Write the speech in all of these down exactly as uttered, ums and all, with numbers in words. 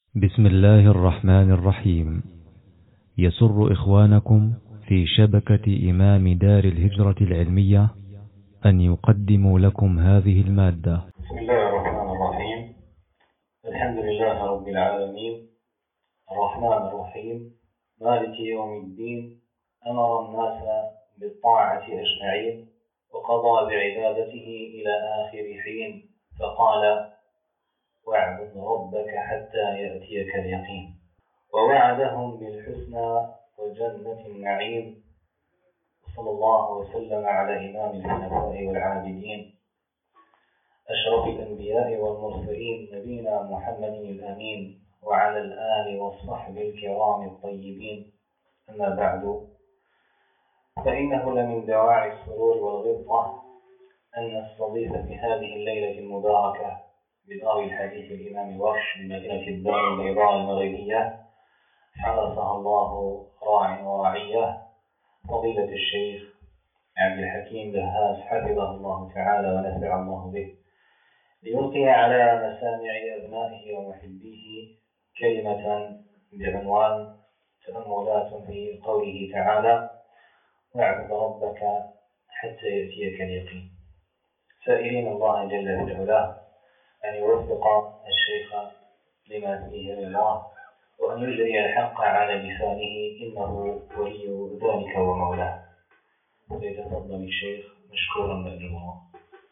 بسم الله الرحمن الرحيم. يسر إخوانكم في شبكة إمام دار الهجرة العلمية أن يقدموا لكم هذه المادة. بسم الله الرحمن الرحيم. الحمد لله رب العالمين، الرحمن الرحيم، مالك يوم الدين. أمر الناس بالطاعة أجمعين، وقضى بعبادته إلى آخر حين، فقال: واعبد ربك حتى يأتيك اليقين. ووعدهم بالحسنى وجنة النعيم. صلى الله وسلم على إمام الحنفاء والعابدين، أشرف الأنبياء والمرسلين، نبينا محمد الأمين، وعلى الآل والصحب الكرام الطيبين. أما بعد، فإنه لمن دواعي السرور والغبطة أن نستضيف في هذه الليلة المباركة بدار الحديث الإمام ورش بمدينة الدار البيضاء المغربية، حرسها الله راع ورعية، فضيلة الشيخ عبد الحكيم بهاز، حفظه الله تعالى ونفع الله به، ليلقي على مسامع أبنائه ومحبيه كلمة بعنوان تأملات في قوله تعالى: واعبد ربك حتى يأتيك اليقين، سائلين الله جل في علاه أن يوفق الشيخ لما فيه الله، وأن يجري الحق على لسانه، إنه ولي ذلك ومولاه. فليتفضل الشيخ مشكورا مأجورا.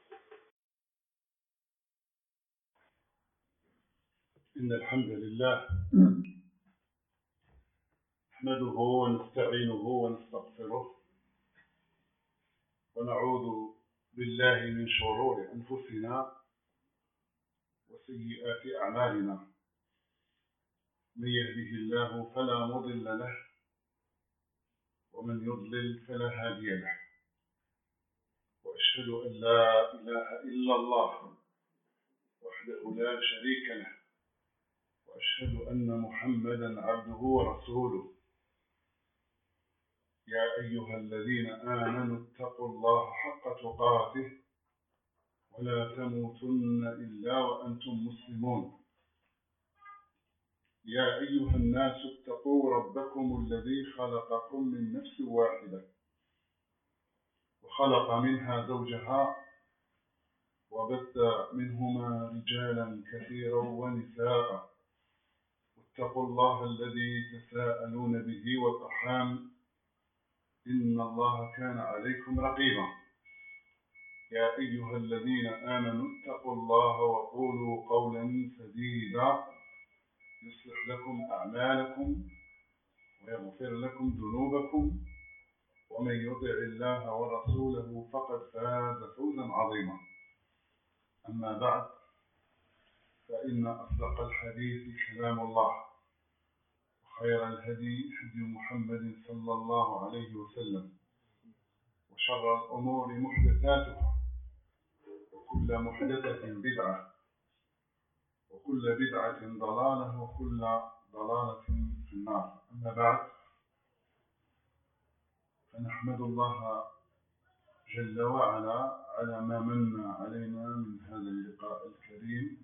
إن الحمد لله نحمده ونستعينه ونستغفره، ونعوذ بالله من شرور أنفسنا وسيئات أعمالنا. من يهده الله فلا مضل له، ومن يضلل فلا هادي له. وأشهد أن لا إله إلا الله وحده لا شريك له، وأشهد أن محمدا عبده ورسوله. يا أيها الذين آمنوا اتقوا الله حق تقاته ولا تموتن إلا وأنتم مسلمون. يا أيها الناس اتقوا ربكم الذي خلقكم من نفس واحدة، وخلق منها زوجها، وبث منهما رجالا كثيرا ونساء. واتقوا الله الذي تساءلون به والأرحام، إن الله كان عليكم رقيبا. يا أيها الذين آمنوا اتقوا الله وقولوا قولا سديدا يصلح لكم أعمالكم ويغفر لكم ذنوبكم، ومن يطع الله ورسوله فقد فاز فوزا عظيما. أما بعد، فإن أصدق الحديث كلام الله، وخير الهدي هدي محمد صلى الله عليه وسلم، وشر الأمور محدثاتها، وكل محدثة بدعة، وكل بدعة ضلالة، وكل ضلالة في النار. أما بعد، فنحمد الله جل وعلا على ما من علينا من هذا اللقاء الكريم،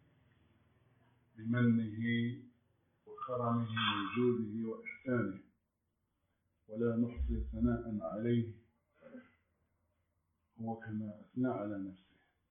بمنه وكرمه وجوده وإحسانه، ولا نحصي ثناء عليه، هو كما أثنى على نفسه.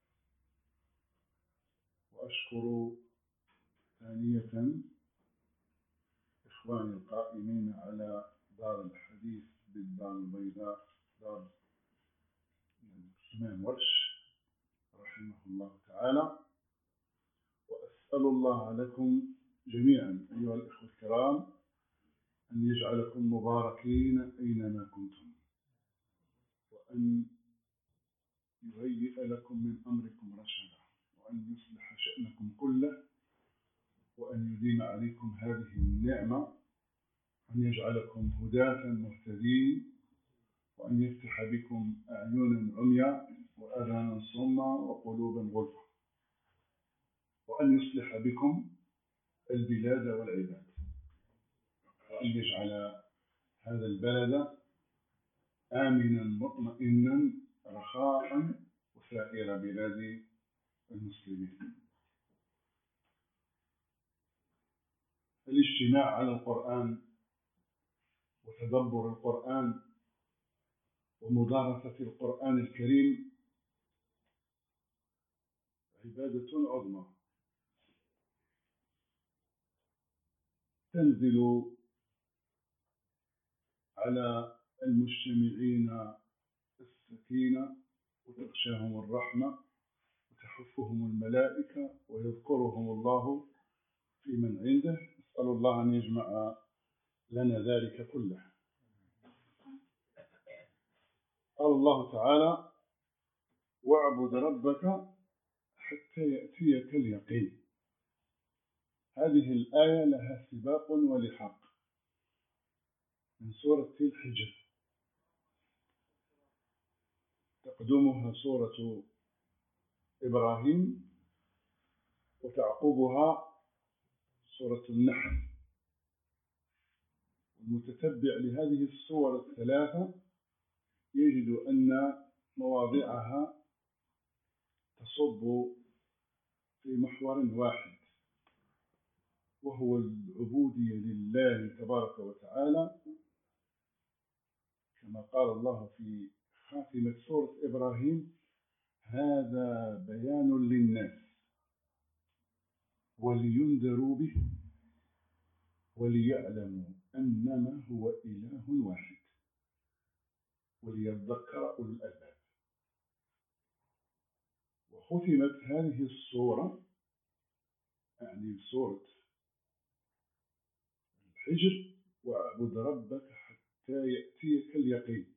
وأشكر ثانية إخواني القائمين على دار الحديث بالدار البيضاء، دار الإمام ورش رحمه الله تعالى. وأسأل الله لكم جميعا أيها الإخوة الكرام أن يجعلكم مباركين أينما كنتم، وأن يهيئ لكم من أمركم رشدا، وأن يصلح شأنكم كله، وأن يديم عليكم هذه النعمة، أن يجعلكم هداة مهتدين، وأن يفتح بكم أعينا عميا وآذانا صما وقلوبا غلفا، وأن يصلح بكم البلاد والعباد، وأن يجعل هذا البلد آمنا مطمئنا رخاء، وسائر بلاد المسلمين. الاجتماع على القرآن وتدبر القرآن ومدارسة القرآن الكريم عبادة عظمى تنزل على المجتمعين السكينة وتغشاهم الرحمة وتحفهم الملائكة ويذكرهم الله في من عنده. نسأل الله أن يجمع لنا ذلك كله. قال الله تعالى: واعبد ربك حتى يأتيك اليقين. هذه الآية لها سباق ولحاق من سورة الحجر، تقدمها سورة إبراهيم وتعقبها سورة النحل. المتتبع لهذه السور الثلاثة يجد أن مواضعها تصب في محور واحد، وهو العبودية لله تبارك وتعالى، كما قال الله في خاتمة سورة إبراهيم: هذا بيان للناس ولينذروا به وليعلموا أنما هو إله واحد وليذكر أولو الألباب. وختمت هذه السورة، يعني سورة الحجر: واعبد ربك حتى يأتيك اليقين.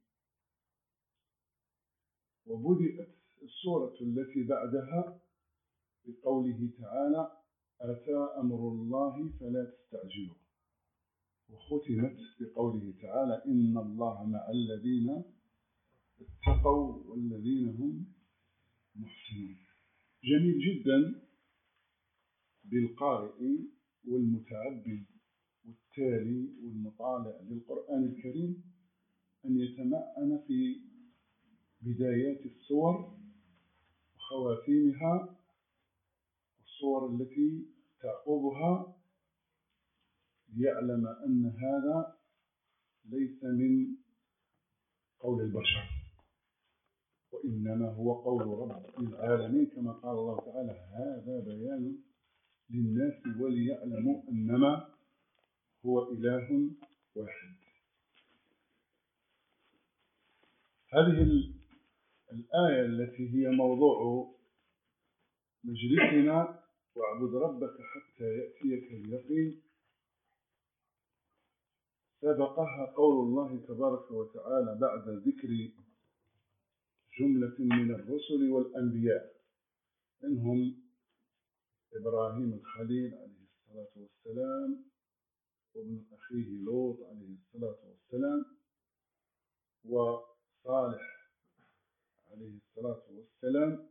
وبدأت السورة التي بعدها بقوله تعالى: أتى أمر الله فلا تستعجلوه. وختمت بقوله تعالى: إن الله مع الذين اتقوا والذين هم محسنون. جميل جدا بالقارئ والمتعبد والتالي والمطالع للقرآن الكريم أن يتمعن في بدايات السور وخواتيمها والصور التي تعقبها، ليعلم أن هذا ليس من قول البشر، وإنما هو قول رب العالمين، كما قال الله تعالى: هذا بيان للناس وليعلموا أنما هو إله واحد. هذه الآية التي هي موضوع مجلسنا: واعبد ربك حتى يأتيك اليقين، سبقها قول الله تبارك وتعالى بعد ذكر جملة من الرسل والأنبياء، منهم إبراهيم الخليل عليه الصلاة والسلام، وابن أخيه لوط عليه الصلاة والسلام، وصالح عليه الصلاة والسلام.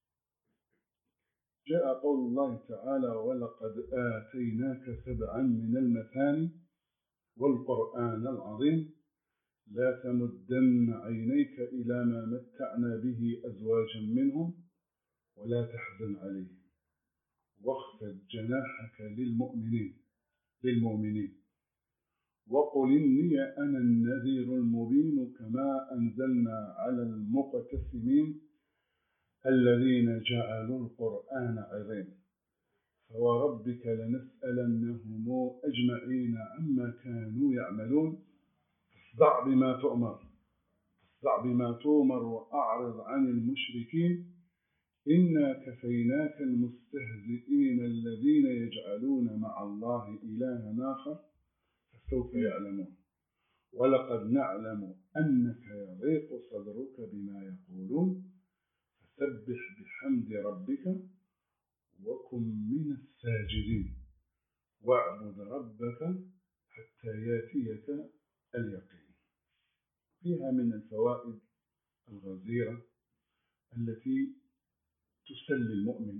جاء قول الله تعالى: ولقد آتيناك سبعا من المثاني والقرآن العظيم لا تمدن عينيك إلى ما متعنا به أزواجا منهم ولا تحزن عليهم واخفض جناحك للمؤمنين للمؤمنين وقل إني أنا النذير المبين كما أنزلنا على المقتسمين الذين جعلوا القرآن عظيم فوربك لنسألنهم أجمعين عما كانوا يعملون فاصدع بما تؤمر فاصدع بما تؤمر وأعرض عن المشركين إنا كفيناك المستهزئين الذين يجعلون مع الله إلها آخر فسوف يعلمون ولقد نعلم أنك يضيق صدرك بما يقولون فسبح بحمد ربك وكن من الساجدين واعبد ربك حتى ياتيك اليقين. فيها من الفوائد الغزيرة التي تسلي المؤمن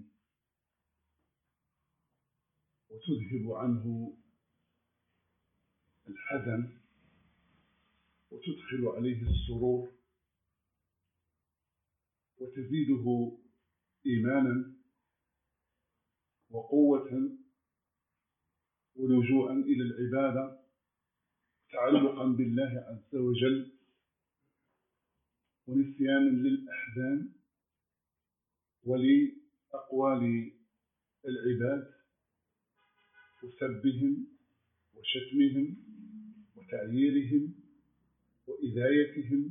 وتذهب عنه الحزن وتدخل عليه السرور وتزيده إيمانا وقوة ولجوءا إلى العبادة تعلقا بالله عز وجل ونسيانا للأحزان ولأقوال العباد وسبهم وشتمهم وتعييرهم وإذايتهم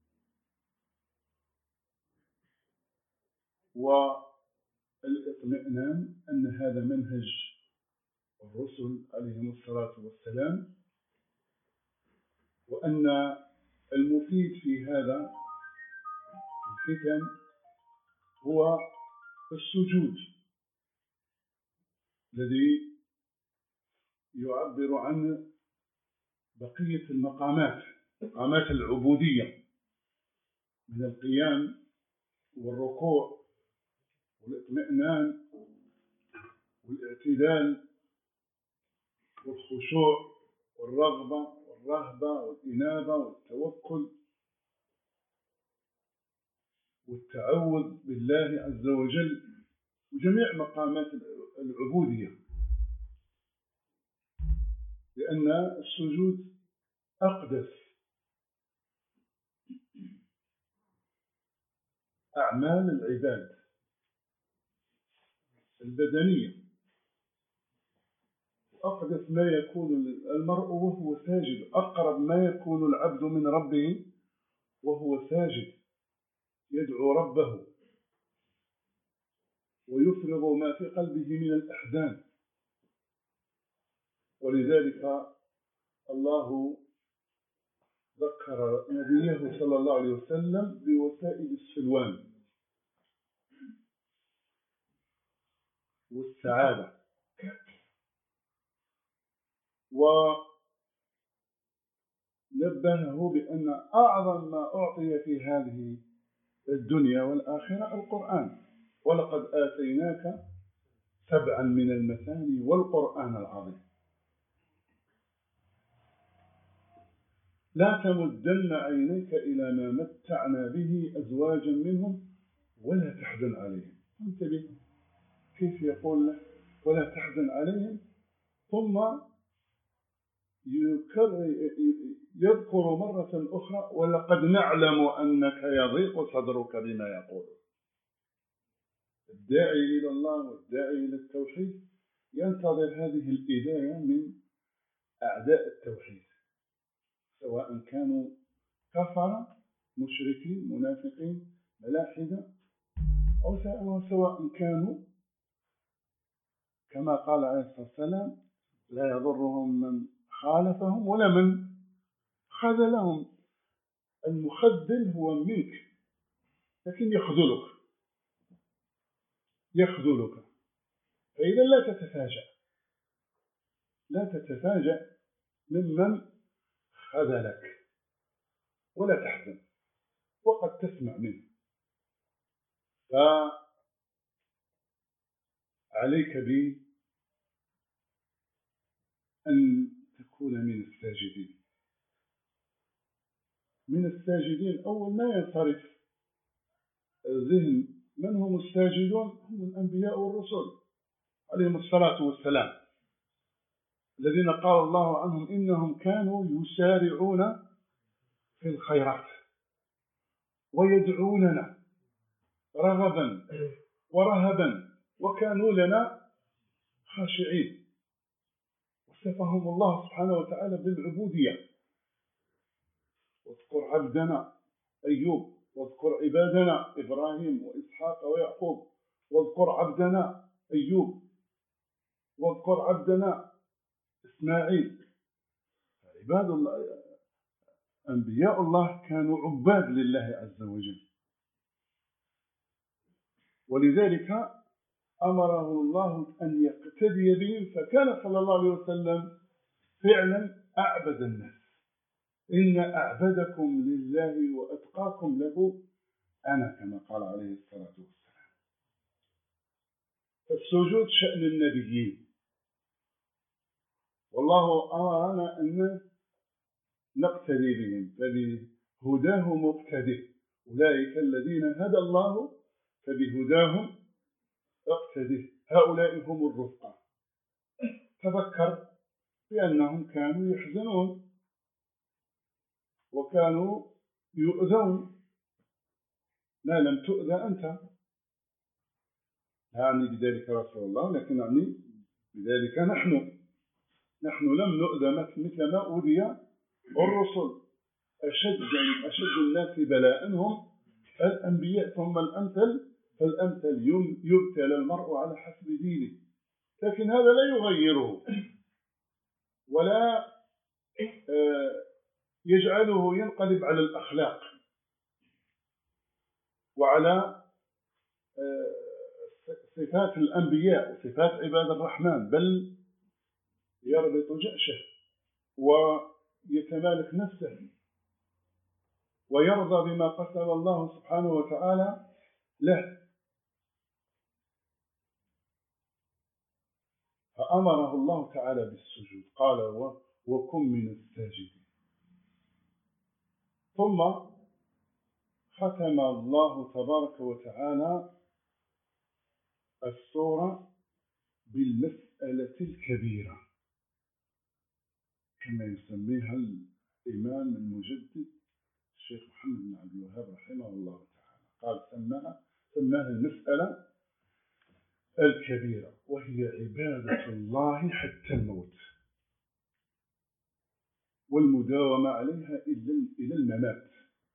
والاطمئنان أن هذا منهج الرسل عليهم الصلاة والسلام، وأن المفيد في هذا الفتن هو السجود الذي يعبر عن بقية المقامات، مقامات العبودية، من القيام والركوع والاطمئنان والاعتدال والخشوع والرغبة والرهبة والإنابة والتوكل والتعوذ بالله عز وجل وجميع مقامات العبودية، لأن السجود أقدس أعمال العباد البدنية، أقدس ما يكون المرء وهو ساجد، أقرب ما يكون العبد من ربه وهو ساجد يدعو ربه ويفرغ ما في قلبه من الأحزان. ولذلك الله ذكر نبيه صلى الله عليه وسلم بوسائل السلوان والسعادة، ونبهه بأن أعظم ما أعطي في هذه الدنيا والآخرة القرآن، ولقد آتيناك سبعا من المثاني والقرآن العظيم. لا تمدن عينيك إلى ما متعنا به أزواجا منهم ولا تحزن عليهم. انتبه كيف يقول له ولا تحزن عليهم، ثم يذكر مرة أخرى ولقد نعلم أنك يضيق صدرك بما يقول. الداعي إلى الله والداعي إلى التوحيد ينتظر هذه الإداية من أعداء التوحيد، سواء كانوا كفرة مشركين منافقين ملاحدة، أو سواء كانوا كما قال عليه الصلاة والسلام لا يضرهم من خالفهم ولا من خذلهم. المخذل هو منك لكن يخذلك يخذلك فإذا لا تتفاجأ لا تتفاجأ ممن خذلك ولا تحزن، وقد تسمع منه. فعليك بأن تكون من الساجدين من الساجدين أول ما ينصرف ذهن من هم الساجدون هم الأنبياء والرسل عليهم الصلاة والسلام، الذين قال الله عنهم إنهم كانوا يسارعون في الخيرات ويدعوننا رغبا ورهبا وكانوا لنا خاشعين. وصفهم الله سبحانه وتعالى بالعبودية. واذكر عبدنا أيوب، واذكر عبادنا إبراهيم وإسحاق ويعقوب، واذكر عبدنا أيوب، واذكر عبدنا إسماعيل. عباد الله أنبياء الله كانوا عباد لله عز وجل، ولذلك أمره الله أن يقتدي بهم، فكان صلى الله عليه وسلم فعلا أعبد الناس. إن أعبدكم لله وأتقاكم له أنا، كما قال عليه الصلاة والسلام. فالسجود شأن النبيين، والله أمرنا أن نقتدي بهم، فبهداه مقتدي. أولئك الذين هدى الله فبهداهم اقتدي، هؤلاء هم الرفقة. تذكر بأنهم كانوا يحزنون وكانوا يؤذون. لا لم تؤذى أنت، لا أعني بذلك رسول الله، لكن أعني بذلك نحن نحن لم نؤذى مثل ما أوذي الرسل. أشد يعني أشد الناس بلاء هم الأنبياء، ثم الأمثل فالأمثل. يبتلى المرء على حسب دينه، لكن هذا لا يغيره ولا يجعله ينقلب على الأخلاق وعلى صفات الأنبياء وصفات عباد الرحمن، بل يربط جأشه ويتمالك نفسه ويرضى بما قسم الله سبحانه وتعالى له. فأمره الله تعالى بالسجود، قال وكن من الساجدين. ثم ختم الله تبارك وتعالى السورة بالمسألة الكبيرة كما يسميها الإمام المجدد الشيخ محمد بن عبد الوهاب رحمه الله تعالى. قال سماها سماها المسألة الكبيرة، وهي عبادة الله حتى الموت والمداومة عليها إلى الممات،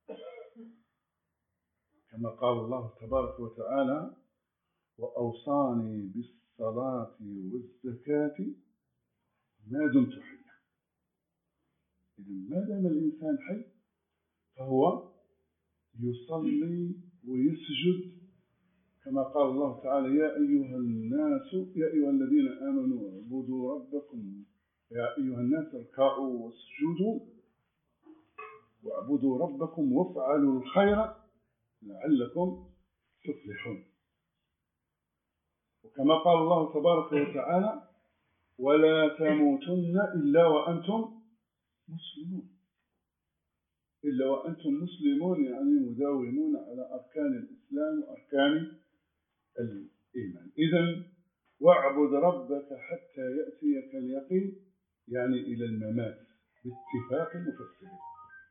كما قال الله تبارك وتعالى وأوصاني بالصلاة والزكاة ما دمت حيا. إذا ما دام الإنسان حي فهو يصلي ويسجد، كما قال الله تعالى يا أيها الناس يا أيها الذين آمنوا اعبدوا ربكم يا أيها الناس اركعوا واسجدوا واعبدوا ربكم وافعلوا الخير لعلكم تفلحون. وكما قال الله تبارك وتعالى ولا تموتن إلا وأنتم مسلمون. إلا وأنتم مسلمون يعني مداومون على أركان الإسلام وأركان الإيمان. إذن واعبد ربك حتى يأتيك اليقين يعني إلى الممات باتفاق المفسرين.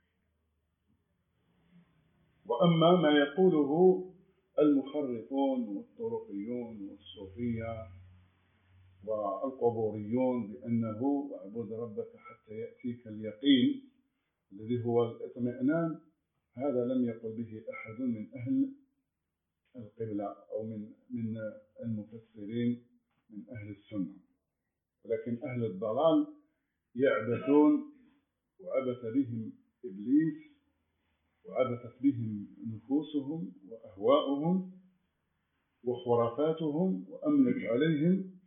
وأما ما يقوله المخرفون والطرقيون والصوفية والقبوريون بأنه واعبد ربك حتى يأتيك اليقين الذي هو الاطمئنان، هذا لم يقل به أحد من أهل القبلة أو من من المفسرين من أهل السنة، ولكن أهل الضلال يعبثون وعبث بهم إبليس وعبثت بهم نفوسهم وأهواؤهم وخرافاتهم، وأملت عليهم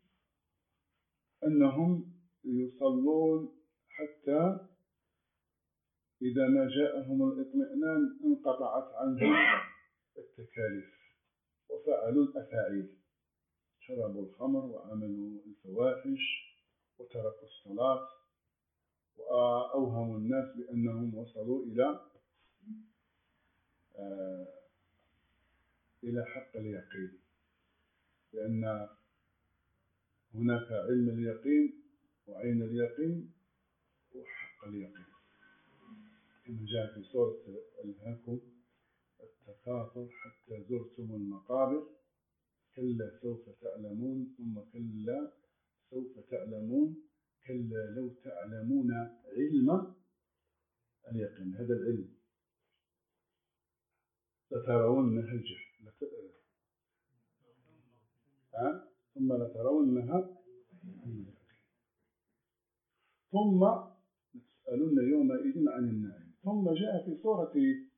أنهم يصلون حتى إذا ما جاءهم الاطمئنان انقطعت عنهم التكاليف وفعلوا الأفاعيل، شربوا الخمر وعملوا الفواحش وتركوا الصلاة وأوهموا الناس بأنهم وصلوا إلى آه إلى حق اليقين، لأن هناك علم اليقين وعين اليقين وحق اليقين، كما جاء في سورة ألهاكم التكاثر حتى زرتم المقابر كلا سوف تعلمون ثم كلا سوف تعلمون كلا لو تعلمون علم اليقين. هذا العلم لترونها الجحيم لت... أه؟ ثم لترونها ثم لتسألن يومئذ عن النعيم. ثم جاء في سورة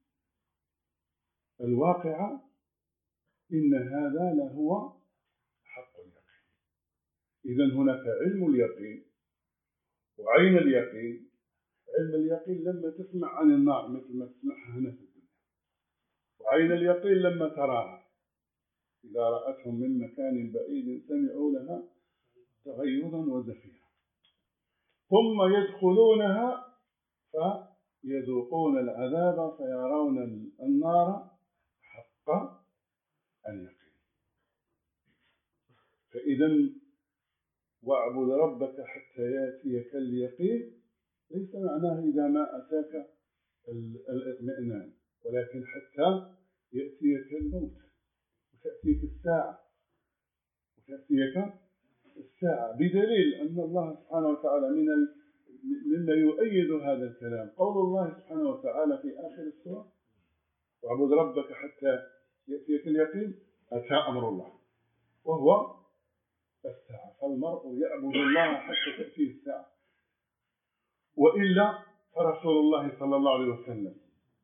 الواقعة إن هذا لهو حق اليقين. إذن هناك علم اليقين وعين اليقين. علم اليقين لما تسمع عن النار مثل ما تسمعها هنا في الدنيا، وعين اليقين لما تراها إذا رأتهم من مكان بعيد سمعوا لها تغيظا وزفيرا، ثم يدخلونها فيذوقون العذاب فيرون النار حق اليقين. فإذا واعبد ربك حتى يأتيك اليقين ليس معناه إذا ما أتاك الاطمئنان، ولكن حتى يأتيك الموت وتأتيك الساعة وتأتيك الساعة بدليل أن الله سبحانه وتعالى من مما يؤيد هذا الكلام قول الله سبحانه وتعالى في آخر السورة واعبد ربك حتى يأتيك اليقين أتى أمر الله وهو الساعة، فالمرء يعبد الله حتى تأتيه الساعة، وإلا فرسول الله صلى الله عليه وسلم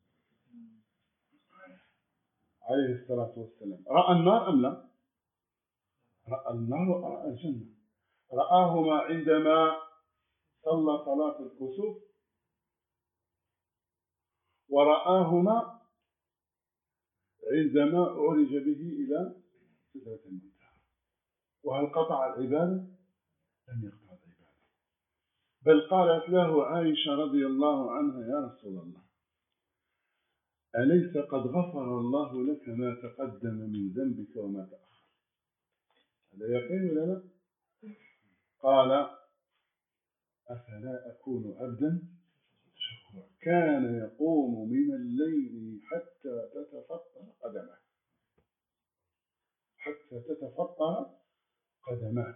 عليه الصلاة والسلام رأى النار أم لا؟ رأى النار ورأى الجنة، رآهما عندما صلى صلاة الكسوف، ورآهما عندما عرج به إلى سدرة المنتهى. وهل قطع العبادة؟ لم يقطع العبادة، بل قالت له عائشة رضي الله عنها يا رسول الله أليس قد غفر الله لك ما تقدم من ذنبك وما تأخر؟ هذا يقين ولا لا؟ قال أفلا أكون عبدا شكورا كان يقوم من الليل حتى تتفطر قدمه حتى تتفطر قدمه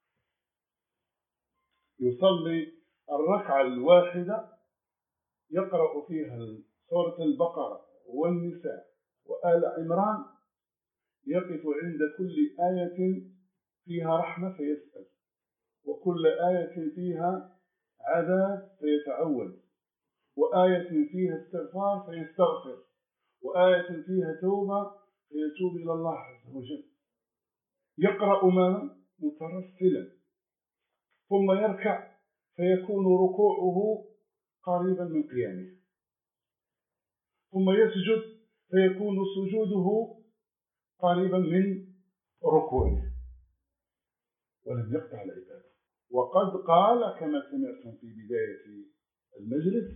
يصلي الركعة الواحدة يقرأ فيها سورة البقرة والنساء وآل عمران، يقف عند كل آية فيها رحمة فيسأل، وكل آية فيها عذاب فيتعوذ، وآية فيها استغفار فيستغفر، وآية فيها توبة فيتوب إلى الله عز وجل. يقرأ ما مترسلا، ثم يركع فيكون ركوعه قريبا من قيامه، ثم يسجد فيكون سجوده قريبا من ركوعه، ولم يقطع العبادة. وقد قال كما سمعتم في بداية المجلس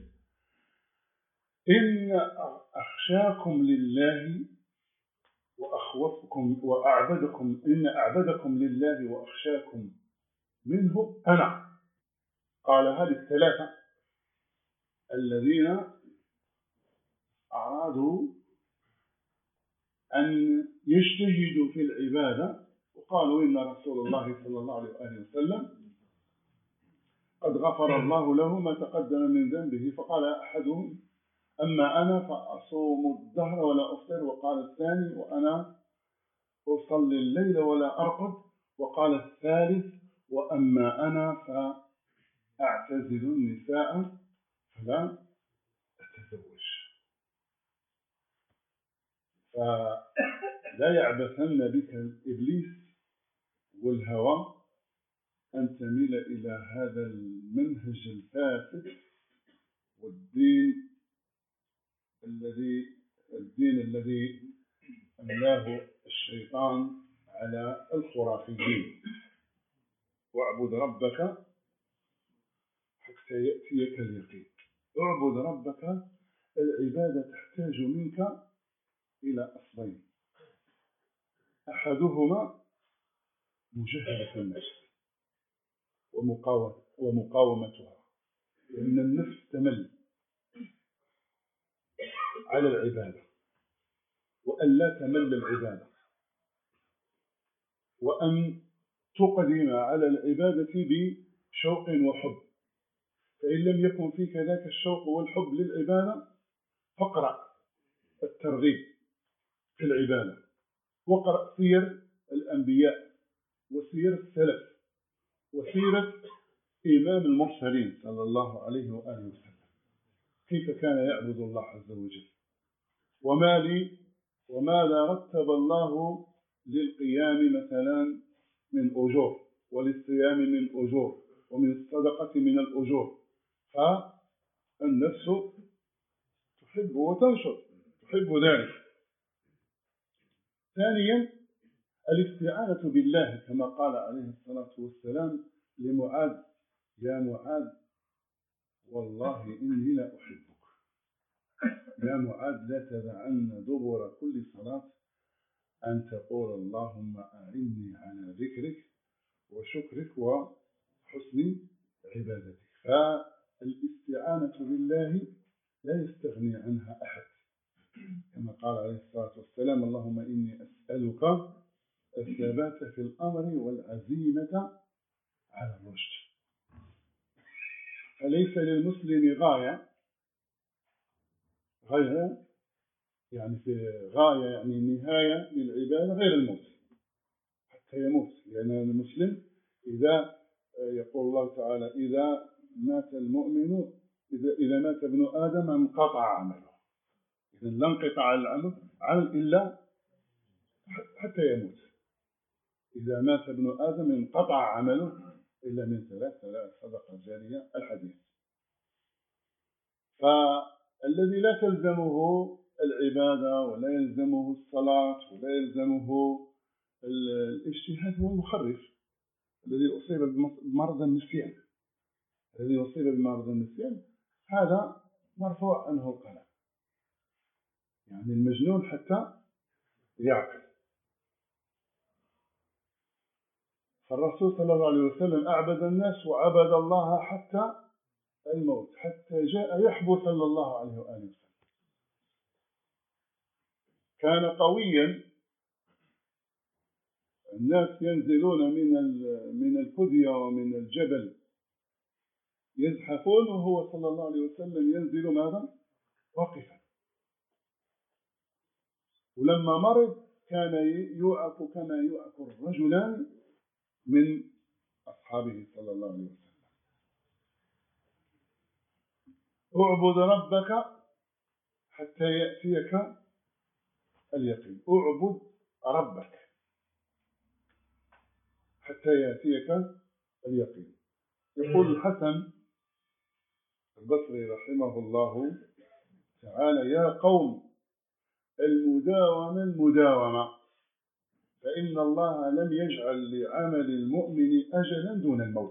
إن أخشاكم لله وأخوفكم وأعبدكم إن أعبدكم لله وأخشاكم منه أنا. قال هذه الثلاثة الذين أرادوا أن يجتهدوا في العبادة وقالوا إن رسول الله صلى الله عليه وسلم قد غفر الله له ما تقدم من ذنبه، فقال أحدهم أما أنا فأصوم الدهر ولا أفطر، وقال الثاني وأنا أصلي الليل ولا أرقد، وقال الثالث وأما أنا فأعتزل النساء فلا أتزوج. فلا يعبثن بك إبليس والهوى أن تميل إلى هذا المنهج الفاسد والدين الذي الدين الذي أملاه الشيطان على الخرافيين. واعبد ربك حتى يأتيك اليقين. اعبد ربك، العبادة تحتاج منك إلى أصلين، أحدهما مجاهدة النفس ومقاومتها، لأن النفس تمل على العبادة، وأن لا تمل العبادة، وأن تقدم على العبادة بشوق وحب. فإن لم يكن فيك ذاك الشوق والحب للعبادة فاقرأ الترغيب في العبادة، واقرأ سير الأنبياء وسير السلف وسيرة إمام المرسلين صلى الله عليه وآله وسلم، كيف كان يعبد الله عز وجل، وما لي وماذا رتب الله للقيام مثلا من أجور، وللصيام من أجور، ومن الصدقة من الأجور. فالنفس تحب وتنشط، تحب ذلك. ثانيا الاستعانة بالله، كما قال عليه الصلاة والسلام لمعاذ يا معاذ والله إني لا أحبك، يا معاذ لا تدعن دبر كل صلاة أن تقول اللهم أعني على ذكرك وشكرك وحسن عبادتك. فالاستعانة بالله لا يستغني عنها أحد، كما قال عليه الصلاة والسلام: اللهم إني أسألك الثبات في الأمر والعزيمة على الرشد. فليس للمسلم غاية غير يعني في غاية يعني نهاية للعبادة غير الموت حتى يموت، لأن المسلم إذا يقول الله تعالى: إذا مات المؤمن إذا إذا مات ابن آدم انقطع عمله. إذا لا انقطاع العمل عمل إلا حتى يموت. إذا مات ابن آدم انقطع عمله إلا من ثلاث ثلاث صدقة جارية الحديث. فالذي لا تلزمه العبادة ولا يلزمه الصلاة ولا يلزمه الاجتهاد هو المخرف الذي أصيب بمرض النسيان. الذي أصيب بمرض النسيان هذا مرفوع عنه القلم، يعني المجنون حتى يعقل. فالرسول صلى الله عليه وسلم أعبد الناس وعبد الله حتى الموت، حتى جاء يحبو صلى الله عليه وآله وسلم. كان قويا، الناس ينزلون من من الكدية ومن الجبل يزحفون وهو صلى الله عليه وسلم ينزل ماذا؟ واقفا. ولما مرض كان يوعك كما يوعك الرجلان من أصحابه صلى الله عليه وسلم. اعبد ربك حتى يأتيك اليقين. اعبد ربك حتى يأتيك اليقين. يقول الحسن البصري رحمه الله تعالى: يا قوم المداومة المداومة، فإن الله لم يجعل لعمل المؤمن أجلا دون الموت.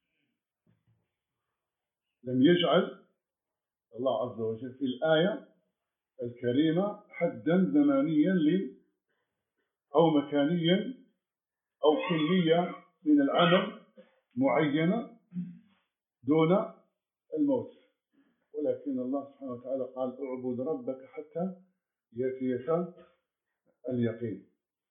لم يجعل الله عز وجل في الآية الكريمة حدا زمانيا ل أو مكانيا أو كلية من العمل معينة دون الموت، ولكن الله سبحانه وتعالى قال: اعبد ربك حتى يأتيك اليقين.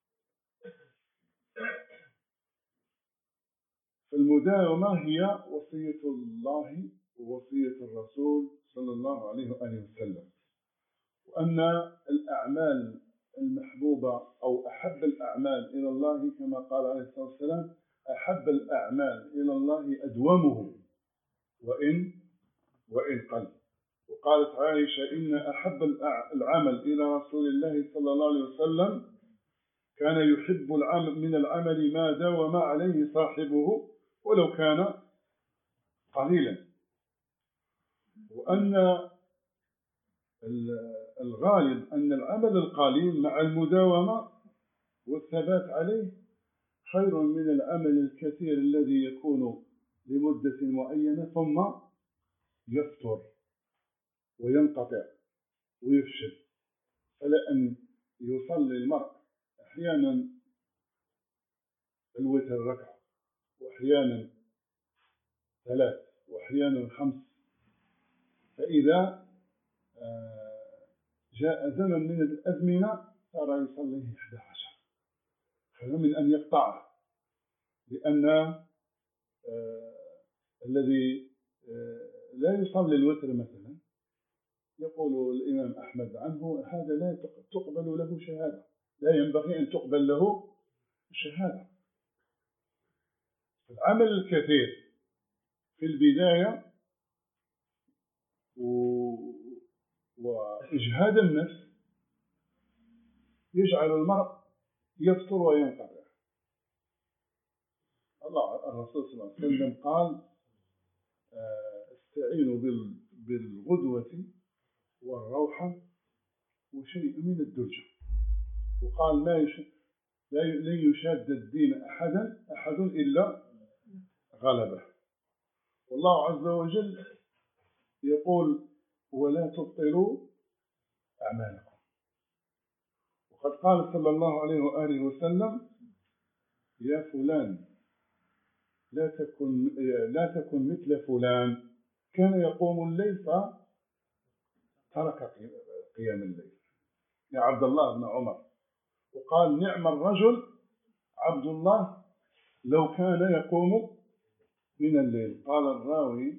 فالمداومة هي وصية الله ووصية الرسول صلى الله عليه وآله وسلم، وأن الأعمال المحبوبة أو أحب الأعمال إلى الله كما قال عليه الصلاة والسلام: أحب الأعمال إلى الله أدومه وإن وإن قل. وقالت عائشة: إن أحب العمل إلى رسول الله صلى الله عليه وسلم كان يحب العمل من العمل ما داوم عليه صاحبه ولو كان قليلا. وأن الغالب أن العمل القليل مع المداومة والثبات عليه خير من العمل الكثير الذي يكون لمدة معينة ثم يفتر وينقطع ويفشل. فلا أن يصلي المرء أحيانا الوتر ركعة وأحيانا ثلاث وأحيانا خمس، فإذا جاء زمن من الأزمنة صار يصليه إحدى عشر، خير من أن يقطعه. لأن آه الذي آه لا يصلي الوتر مثلا يقول الإمام أحمد عنه: هذا لا تقبل له شهادة، لا ينبغي أن تقبل له شهادة. العمل الكثير في البداية وإجهاد النفس يجعل المرء يفتر وينقطع. الله الرسول صلى الله عليه وسلم قال: استعينوا بالغدوة والروحة وشيء من الدلجة. وقال: ما يشد لن يشاد الدين أحدا أحد إلا غلبه. والله عز وجل يقول: ولا تبطلوا أعمالكم. وقد قال صلى الله عليه وآله وسلم: يا فلان لا تكن لا تكن مثل فلان كان يقوم الليل فترك قيام الليل يا عبد الله بن عمر. وقال نعم الرجل عبد الله لو كان يقوم من الليل. قال الراوي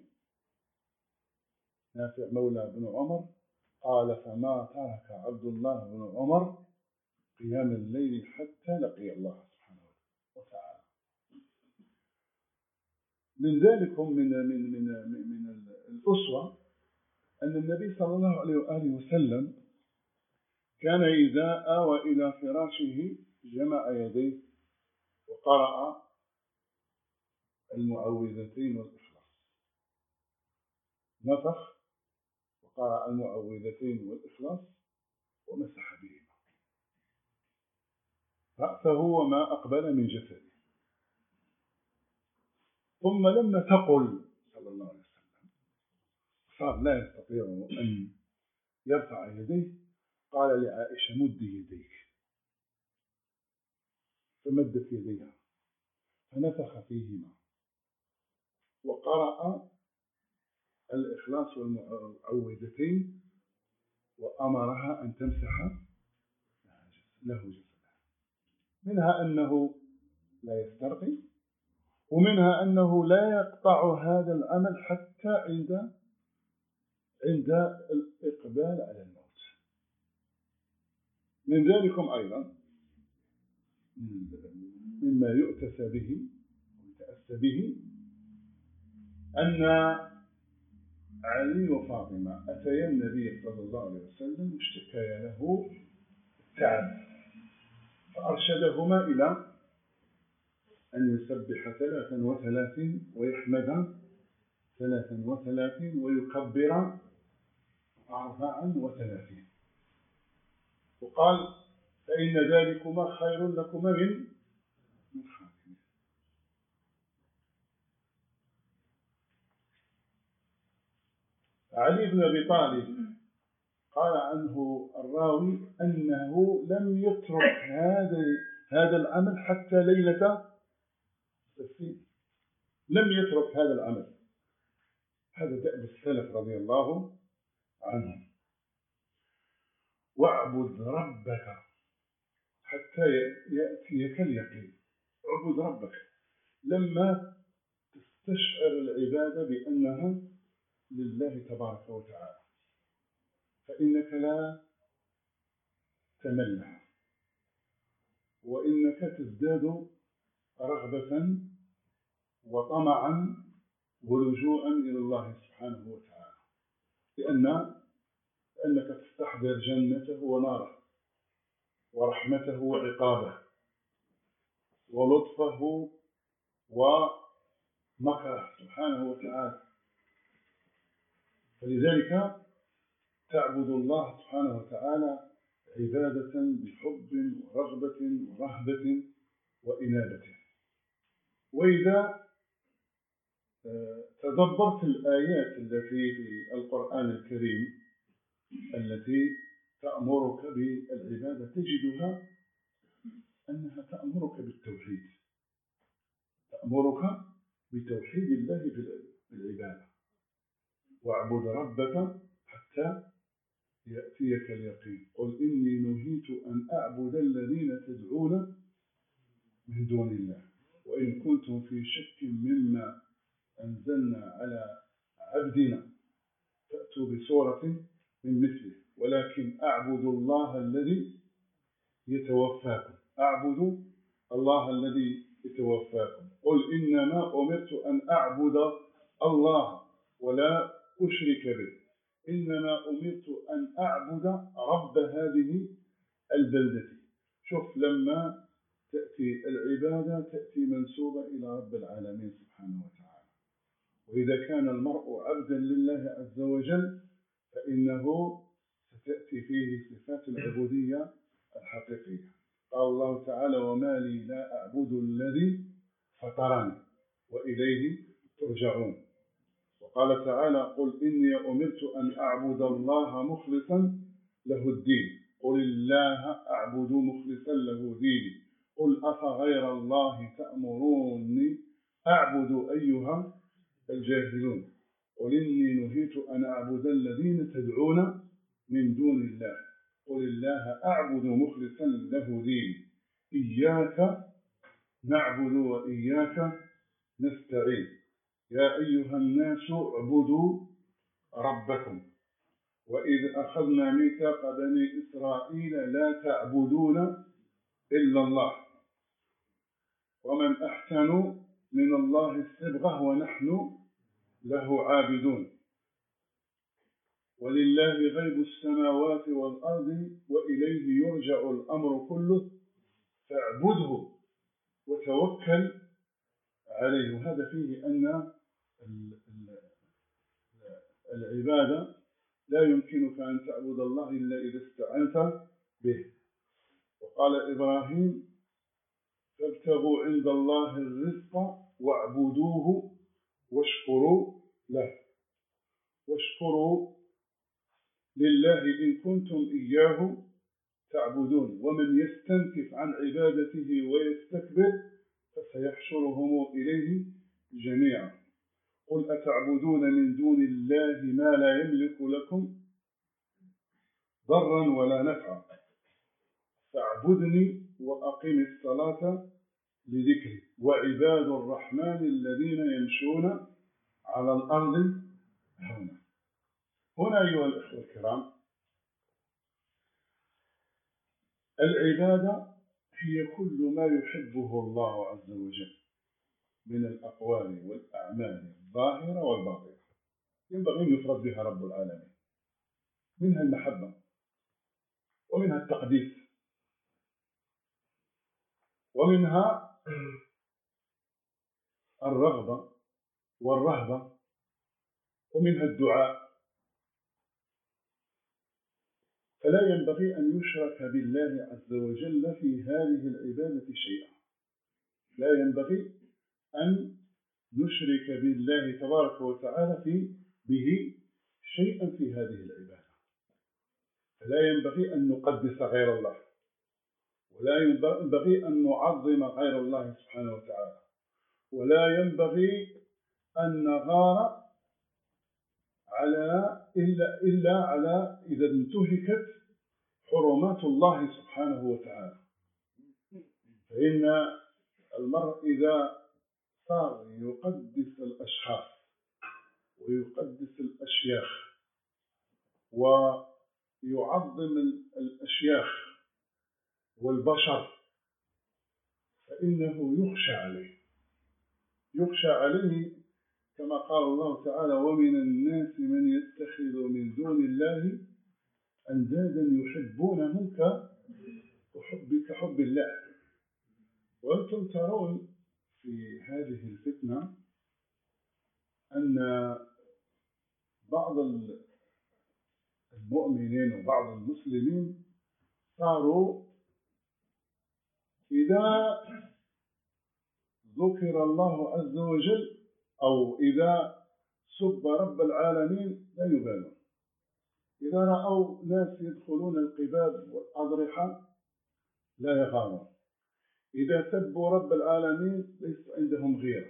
نافع مولى بن عمر قال فما ترك عبد الله بن عمر قيام الليل حتى لقي الله سبحانه وتعالى. من ذلك من من من من الأسوة أن النبي صلى الله عليه وآله وسلم كان إذا آوى إلى فراشه جمع يديه وقرأ المعوذتين والإخلاص، نفخ وقرأ المعوذتين والإخلاص ومسح بهما رأسه وما أقبل من جسده. ثم لما ثقل صلى الله عليه وسلم صار لا يستطيع أن يرفع يديه قال لعائشة مد يديك، فمدت يديها فنفخ فيهما وقرأ الإخلاص والمعوذتين وأمرها أن تمسح له جسده. منها أنه لا يسترقي، ومنها أنه لا يقطع هذا العمل حتى عند عند الإقبال على الموت. من ذلكم أيضا مما يؤتسى به ويتأسى به أن علي وفاطمة أتيا النبي صلى الله عليه وسلم واشتكيا له التعب، فأرشدهما إلى أن يسبح ثلاثا وثلاثين ويحمد ثلاثا وثلاثين ويكبر أربعا وثلاثين، وقال فإن ذلكما خير لكما من من خاتمه. علي بن أبي طالب قال عنه الراوي أنه لم يترك هذا هذا العمل حتى ليلة السفين، لم يترك هذا العمل. هذا دأب السلف رضي الله عنهم. واعبد ربك حتى يأتيك اليقين. اعبد ربك لما تستشعر العبادة بأنها لله تبارك وتعالى، فإنك لا تملها، وإنك تزداد رغبة وطمعا ولجوءا إلى الله سبحانه وتعالى، لأن لأنك تستحضر جنته وناره ورحمته وعقابه ولطفه ومكره سبحانه وتعالى. فلذلك تعبد الله سبحانه وتعالى عبادة بحب ورغبة ورهبة وإنابة. وإذا تدبرت الآيات التي في القرآن الكريم التي تأمرك بالعبادة تجدها أنها تأمرك بالتوحيد، تأمرك بتوحيد الله بالعبادة. واعبد ربك حتى يأتيك اليقين. قل إني نهيت أن أعبد الذين تدعون من دون الله وإن كنتم في شك مما أنزلنا على عبدنا فأتوا بسورة من مثله ولكن أعبد الله الذي يتوفاكم. أعبد الله الذي يتوفاكم. قل إنما أمرت أن أعبد الله ولا أشرك به. إنما أمرت أن أعبد رب هذه البلدة. شوف لما تأتي العبادة تأتي منسوبة إلى رب العالمين سبحانه وتعالى. وإذا كان المرء عبدا لله عز وجل فإنه ستأتي فيه صفات العبودية الحقيقية. قال الله تعالى وما لي لا أعبد الذي فطرني وإليه ترجعون. وقال تعالى قل إني أمرت أن أعبد الله مخلصا له الدين. قل الله أعبد مخلصا له ديني. قل أفغير الله تأمروني أعبد أيها الجاهلون قل إني نهيت أن أعبد الذين تدعون من دون الله قل الله أعبد مخلصا له ديني إياك نعبد وإياك نستعين يا أيها الناس اعبدوا ربكم وإذ أخذنا ميثاق بني إسرائيل لا تعبدون إلا الله ومن أحسن من الله الصبغة ونحن له عابدون ولله غيب السماوات والأرض وإليه يرجع الأمر كله فاعبده وتوكل عليه. وهذا فيه أن العبادة لا يمكنك أن تعبد الله إلا إذا استعنت به. وقال إبراهيم فابتغوا عند الله الرزق واعبدوه واشكروا له واشكروا لله إن كنتم إياه تعبدون ومن يستنكف عن عبادته ويستكبر فسيحشرهم إليه جميعا قل أتعبدون من دون الله ما لا يملك لكم ضرا ولا نفعا فاعبدني وأقم الصلاة لذكري وعباد الرحمن الذين يمشون على الأرض هونا. هنا أيها الأخوة الكرام العبادة هي كل ما يحبه الله عز وجل من الأقوال والأعمال الظاهرة والباطنة ينبغي أن يفرد بها رب العالمين منها المحبة ومنها التقديس ومنها الرغبة والرهبة ومنها الدعاء. فلا ينبغي أن يشرك بالله عز وجل في هذه العبادة شيئا لا ينبغي أن نشرك بالله تبارك وتعالى في به شيئا في هذه العبادة. فلا ينبغي أن نقدس غير الله ولا ينبغي أن نعظم غير الله سبحانه وتعالى ولا ينبغي أن نغار على إلا, إلا على إذا انتهكت حرمات الله سبحانه وتعالى. فإن المرء إذا صار يقدس الأشخاص ويقدس الأشياخ ويعظم الأشياخ والبشر فإنه يخشى عليه يخشى عليه كما قال الله تعالى ومن الناس من يتخذ من دون الله أندادا يحبونهم كحب كحب الله. وأنتم ترون في هذه الفتنة أن بعض المؤمنين وبعض المسلمين صاروا إذا ذكر الله عز وجل أو إذا سب رب العالمين لا يبالون. إذا رأوا ناس يدخلون القباب والأضرحة لا يغارون. إذا سبوا رب العالمين ليس عندهم غيرة.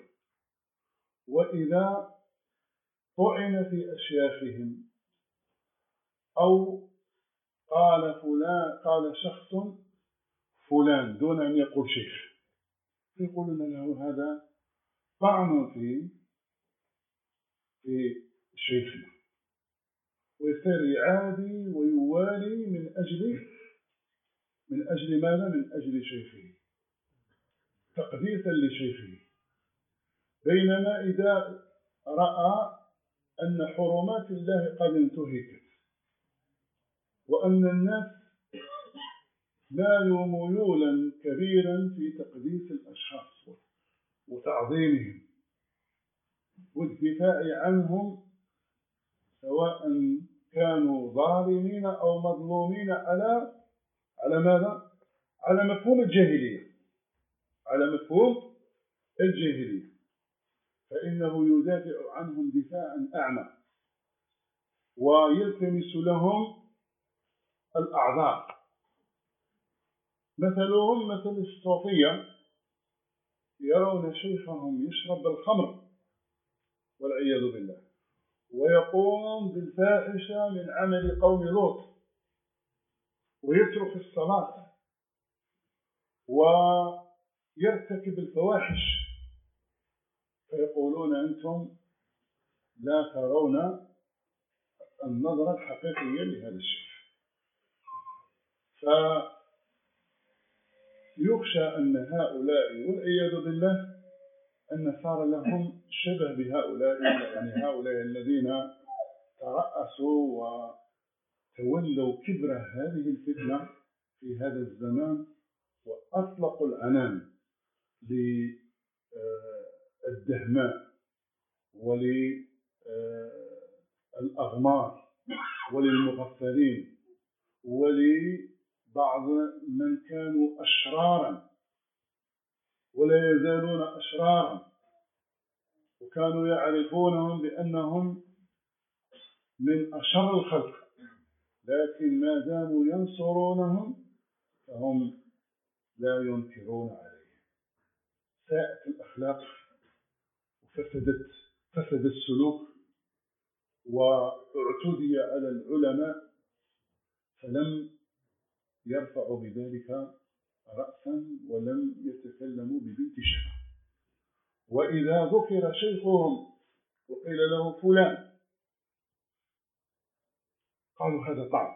وإذا طعن في أشياخهم أو قال فلان قال شخص فلان دون أن يقول شيخ يقولون له هذا طعن في في شيخنا ويصير يعادي ويوالي من أجل من أجل ماذا؟ من أجل شيخه تقديسا لشيخه. بينما إذا رأى أن حرمات الله قد انتهكت وأن الناس مالوا ميولا كبيرا في تقديس الأشخاص وتعظيمهم والدفاع عنهم سواء كانوا ظالمين أو مظلومين على على ماذا؟ على مفهوم الجاهلية على مفهوم الجاهلية فإنه يدافع عنهم دفاعا أعمى ويلتمس لهم الأعذار. مثلهم مثل الصوفية يرون شيخهم يشرب الخمر والعياذ بالله، ويقوم بالفاحشة من عمل قوم لوط، ويترك الصلاة ويرتكب الفواحش، فيقولون أنتم لا ترون النظرة الحقيقية لهذا الشيخ. فيخشى أن هؤلاء والعياذ بالله أن صار لهم شبه بهؤلاء، يعني هؤلاء الذين ترأسوا وتولوا كبر هذه الفتنة في هذا الزمان، وأطلقوا العنان للدهماء وللأغمار وللمغفلين ولبعض من كانوا أشرارا ولا يزالون أشرارا، وكانوا يعرفونهم بأنهم من أشر الخلق، لكن ما داموا ينصرونهم فهم لا ينكرون عليهم. ساءت الأخلاق وفسدت فسد السلوك، واعتدي على العلماء فلم يرفعوا بذلك رأسا ولم يتكلموا ببنت شفا. وإذا ذكر شيخهم وقيل له فلان قالوا هذا طعن،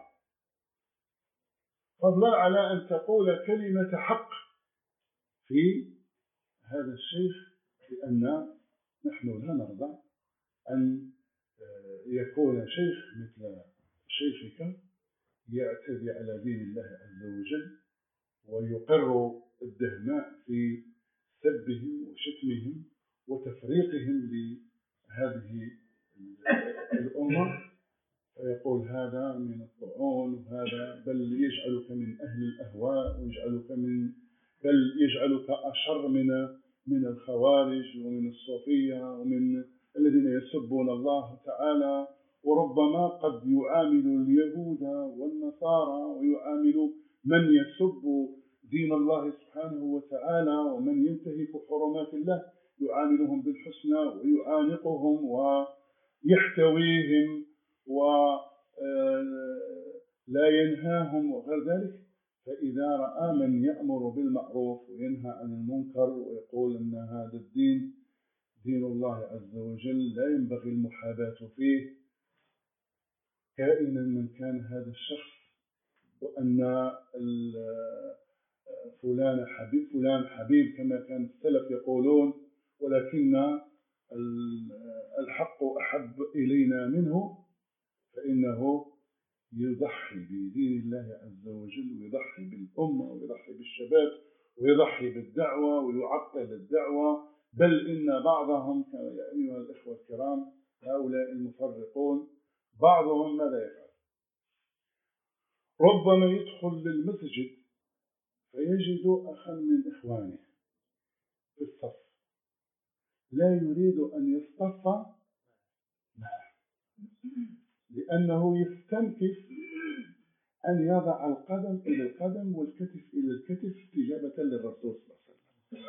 فضلا على أن تقول كلمة حق في هذا الشيخ، لأن نحن لا نرضى أن يكون شيخ مثل شيخك يعتدي على دين الله عز وجل ويقر الدهماء في سبهم وشتمهم وتفريقهم لهذه الأمة، فيقول هذا من الطاعون، وهذا بل يجعلك من أهل الأهواء، ويجعلك من بل يجعلك أشر من من الخوارج ومن الصوفية ومن الذين يسبون الله تعالى، وربما قد يعامل اليهود والنصارى ويعامل من يسب دين الله سبحانه وتعالى ومن ينتهك حرمات الله يعاملهم بالحسنى ويعانقهم ويحتويهم ولا ينهاهم وغير ذلك. فإذا رأى من يأمر بالمعروف وينهى عن المنكر ويقول أن هذا الدين دين الله عز وجل لا ينبغي المحاباة فيه كائنا من كان هذا الشخص، وأن فلان حبيب فلان حبيب كما كان السلف يقولون، ولكن الحق أحب إلينا منه، فإنه يضحي بدين الله عز وجل ويضحي بالأمة ويضحي بالشباب ويضحي بالدعوة ويعطل الدعوة. بل إن بعضهم يا أيها الإخوة الكرام هؤلاء المفرقون بعضهم ماذا يفعل؟ ربما يدخل للمسجد فيجد أخا من إخوانه في الصف لا يريد أن يصطف معه، لأنه يستنكف أن يضع القدم إلى القدم والكتف إلى الكتف استجابة للرسول صلى الله عليه وسلم،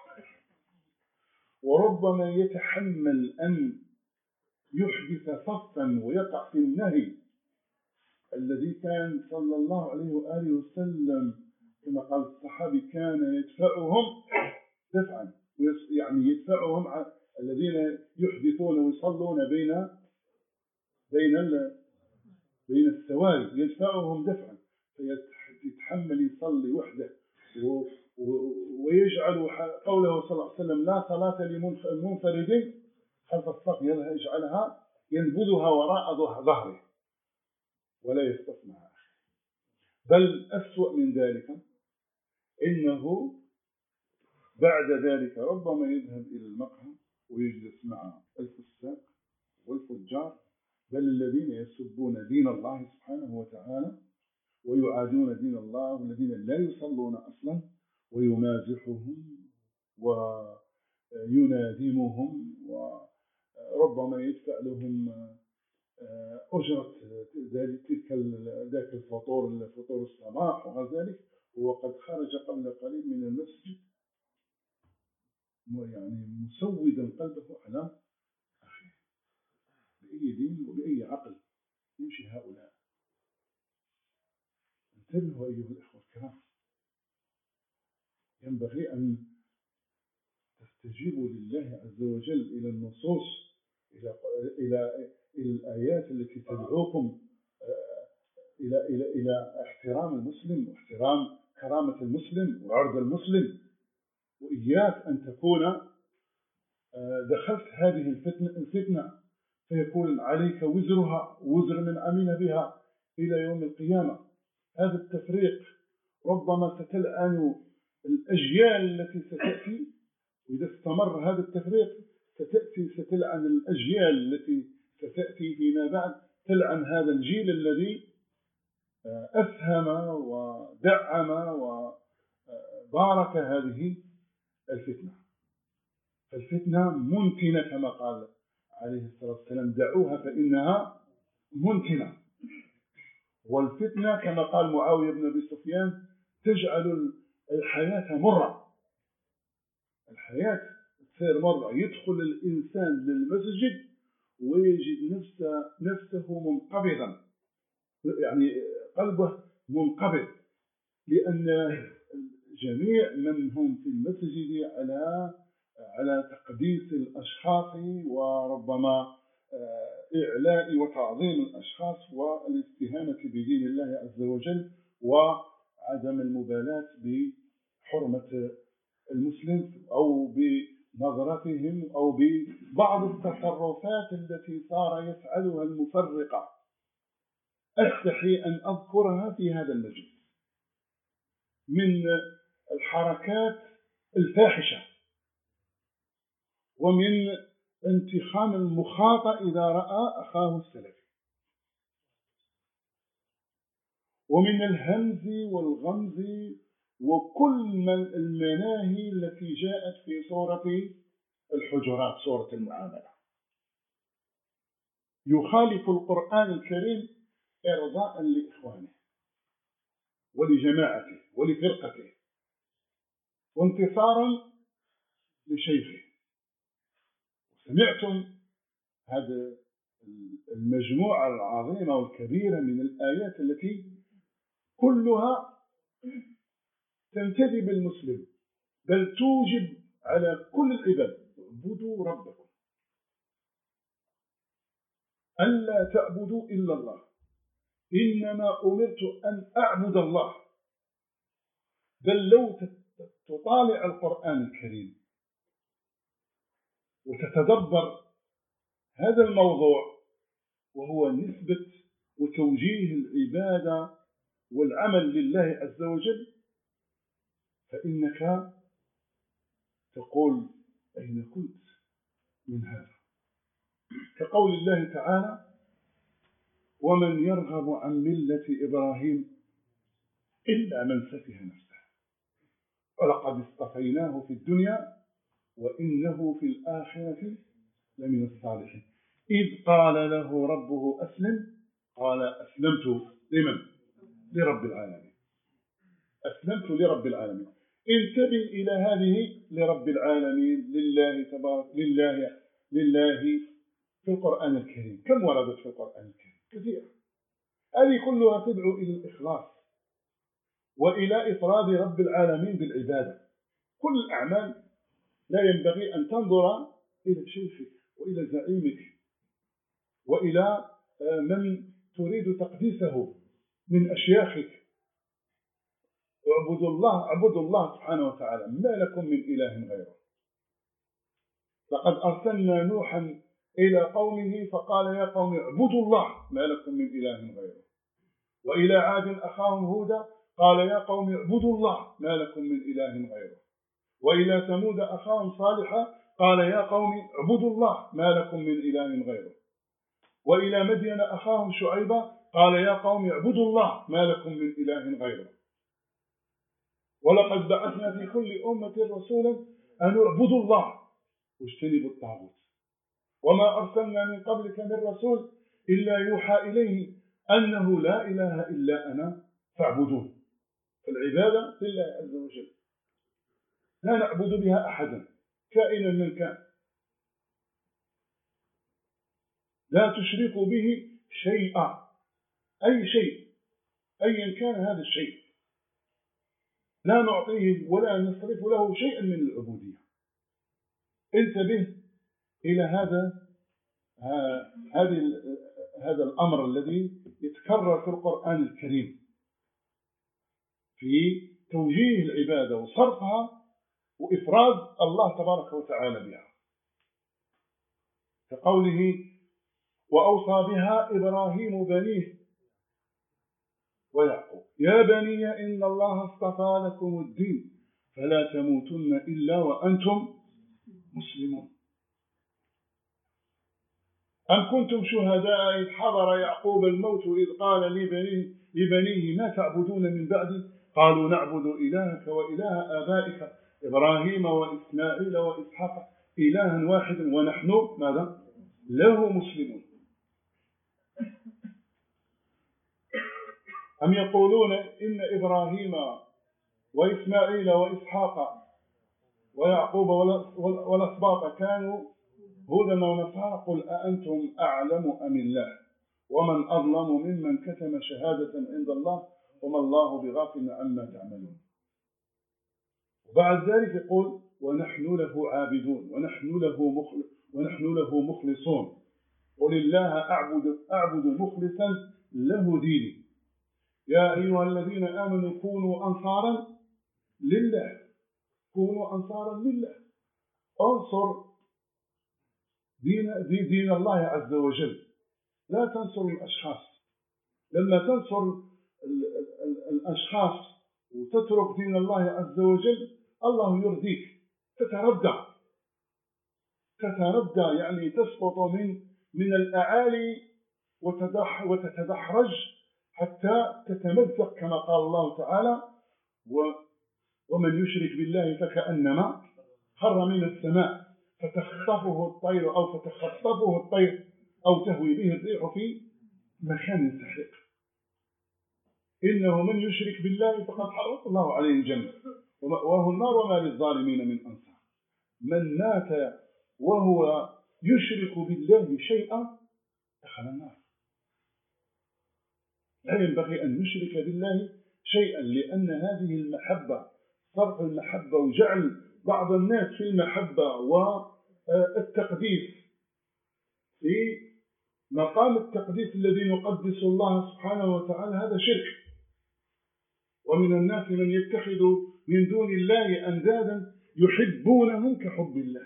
وربما يتحمل أن يحدث صفا ويقع في النهي الذي كان صلى الله عليه وآله وسلم كما قال الصحابي كان يدفعهم دفعا، يعني يدفعهم الذين يحدثون ويصلون بين بين بين السواري يدفعهم دفعا، فيتحمل يصلي وحده ويجعل قوله صلى الله عليه وسلم لا صلاة لمنفرد خلف الصف يجعلها ينبذها وراء ظهره ولا يصطف مع أخيه. بل أسوأ من ذلك إنه بعد ذلك ربما يذهب إلى المقهى ويجلس مع الفساق والفجار، بل الذين يسبون دين الله سبحانه وتعالى ويعادون دين الله والذين لا يصلون أصلا، ويمازحهم وينادمهم وربما يدفع لهم أجرة تلك ذاك الفطور الفطور الصباح وغير ذلك، وقد خرج قبل قليل من المسجد يعني مسودا قلبه على أخيه. بأي دين وبأي عقل يمشي هؤلاء؟ انتبهوا أيها الأخوة الكرام، ينبغي أن تستجيبوا لله عز وجل إلى النصوص، إلى إلى إلى الآيات التي تدعوكم إلى إلى إلى احترام المسلم واحترام كرامة المسلم وعرض المسلم، وإياك أن تكون دخلت هذه الفتنة الفتنة فيكون عليك وزرها وزر من عمل بها إلى يوم القيامة. هذا التفريق ربما ستلعن الأجيال التي ستأتي، وإذا استمر هذا التفريق ستأتي ستلعن الأجيال التي ستأتي فيما بعد، تلعن هذا الجيل الذي أسهم ودعم وبارك هذه الفتنة. فالفتنة منتنة كما قال عليه الصلاة والسلام: دعوها فإنها منتنة. والفتنة كما قال معاوية بن أبي سفيان: تجعل الحياة مرة. الحياة تصير مرة، يدخل الإنسان للمسجد ويجد نفسه, نفسه منقبضا، يعني قلبه منقبض، لأن جميع من هم في المسجد على على تقديس الأشخاص وربما إعلاء وتعظيم الأشخاص والاستهانة بدين الله عز وجل وعدم المبالاة بحرمة المسلم أو بنظرتهم أو ببعض التصرفات التي صار يفعلها المفرقة. أستحي أن أذكرها في هذا المجلس من الحركات الفاحشة، ومن انتخام المخاطئ إذا رأى أخاه السلفي، ومن الهمز والغمز وكل المناهي التي جاءت في سورة الحجرات، سورة المعاملة، يخالف القرآن الكريم إرضاء لإخوانه ولجماعته ولفرقته وانتصارا لشيخه. سمعتم هذا المجموعة العظيمة والكبيرة من الآيات التي كلها تنتدب المسلم، بل توجب على كل العباد: اعبدوا ربكم، ألا تعبدوا إلا الله، إنما أمرت أن أعبد الله. بل لو تطالع القرآن الكريم وتتدبر هذا الموضوع، وهو نسبة وتوجيه العبادة والعمل لله عز وجل، فإنك تقول: أين كنت من هذا؟ كقول الله تعالى: ومن يرغب عن ملة إبراهيم إلا من سفه نفسه ولقد اصطفيناه في الدنيا وإنه في الآخرة لمن الصالحين. إذ قال له ربه أسلم قال: أسلمت لمن؟ لرب العالمين. أسلمت لرب العالمين. انتبه إلى هذه لرب العالمين، لله تبارك لله لله في القرآن الكريم. كم وردت في القرآن الكريم؟ كثير. هذه كلها تدعو إلى الإخلاص وإلى إفراد رب العالمين بالعبادة. كل الأعمال لا ينبغي أن تنظر إلى شيخك وإلى زعيمك وإلى من تريد تقديسه من أشياخك. اعبدوا الله، اعبدوا الله سبحانه وتعالى، ما لكم من إله غيره. لقد أرسلنا نوحا إلى قومه فقال: يا قوم اعبدوا الله ما لكم من إله غيره. وإلى عاد أخاهم هودا قال: يا قوم اعبدوا الله ما لكم من إله غيره. وإلى ثمود أخاهم صالحا قال: يا قوم اعبدوا الله ما لكم من إله غيره. وإلى مدين أخاهم شعيبا قال: يا قوم اعبدوا الله ما لكم من إله غيره. ولقد بعثنا في كل أمة رسولا أن اعبدوا الله واجتنبوا الطاغوت وما أرسلنا من قبلك من رسول إلا يوحى إليه أنه لا إله إلا أنا فاعبدون. فالعبادة لله عز وجل، لا نعبد بها أحدا كائنا من كان، لا تشرك به شيئا، أي شيء أيا كان هذا الشيء، لا نعطيه ولا نصرف له شيئا من العبودية. انتبه إلى هذا هذه هذا الأمر الذي يتكرر في القرآن الكريم في توجيه العبادة وصرفها وإفراد الله تبارك وتعالى بها، كقوله وأوصى بها إبراهيم بنيه ويعقوب يا بني إن الله اصطفى لكم الدين فلا تموتن إلا وأنتم مسلمون. أم كنتم شهداء إذ حضر يعقوب الموت إذ قال لبنيه, لبنيه ما تعبدون من بعدي قالوا نعبد إلهك وإله آبائك إبراهيم وإسماعيل وإسحاق إلها واحدا ونحن ماذا له مسلمون. أم يقولون إن إبراهيم وإسماعيل وإسحاق ويعقوب والأسباط كانوا هودا ونصارى قل أأنتم أعلم أم الله ومن أظلم ممن كتم شهادة عند الله وما الله بغافل عما تعملون. وبعد ذلك يقول ونحن له عابدون ونحن له مخلص ونحن له مخلصون قل الله أعبد أعبد مخلصا له ديني يا أيها الذين آمنوا كونوا أنصارا لله كونوا أنصارا لله انصر دين, دين, دين الله عز وجل، لا تنصر الأشخاص. لما تنصر ال ال الأشخاص وتترك دين الله عز وجل الله يرضيك، تتردى تتردى يعني تسقط من من الأعالي وتتدحرج حتى تتمزق كما قال الله تعالى ومن يشرك بالله فكأنما خر من السماء فتخطفه الطير أو فتخطفه الطير أو تهوي به الريح في مكان سحيق. إنه من يشرك بالله فقد حرم الله عليه الجنة ومأواه النار وما للظالمين من أنصار. من مات وهو يشرك بالله شيئا دخل النار. لا ينبغي أن نشرك بالله شيئا، لأن هذه المحبة صرف المحبة وجعل بعض الناس في المحبة والتقديس في مقام التقديس الذي نقدس الله سبحانه وتعالى هذا شرك. ومن الناس من يتخذ من دون الله أندادا يحبونهم كحب الله.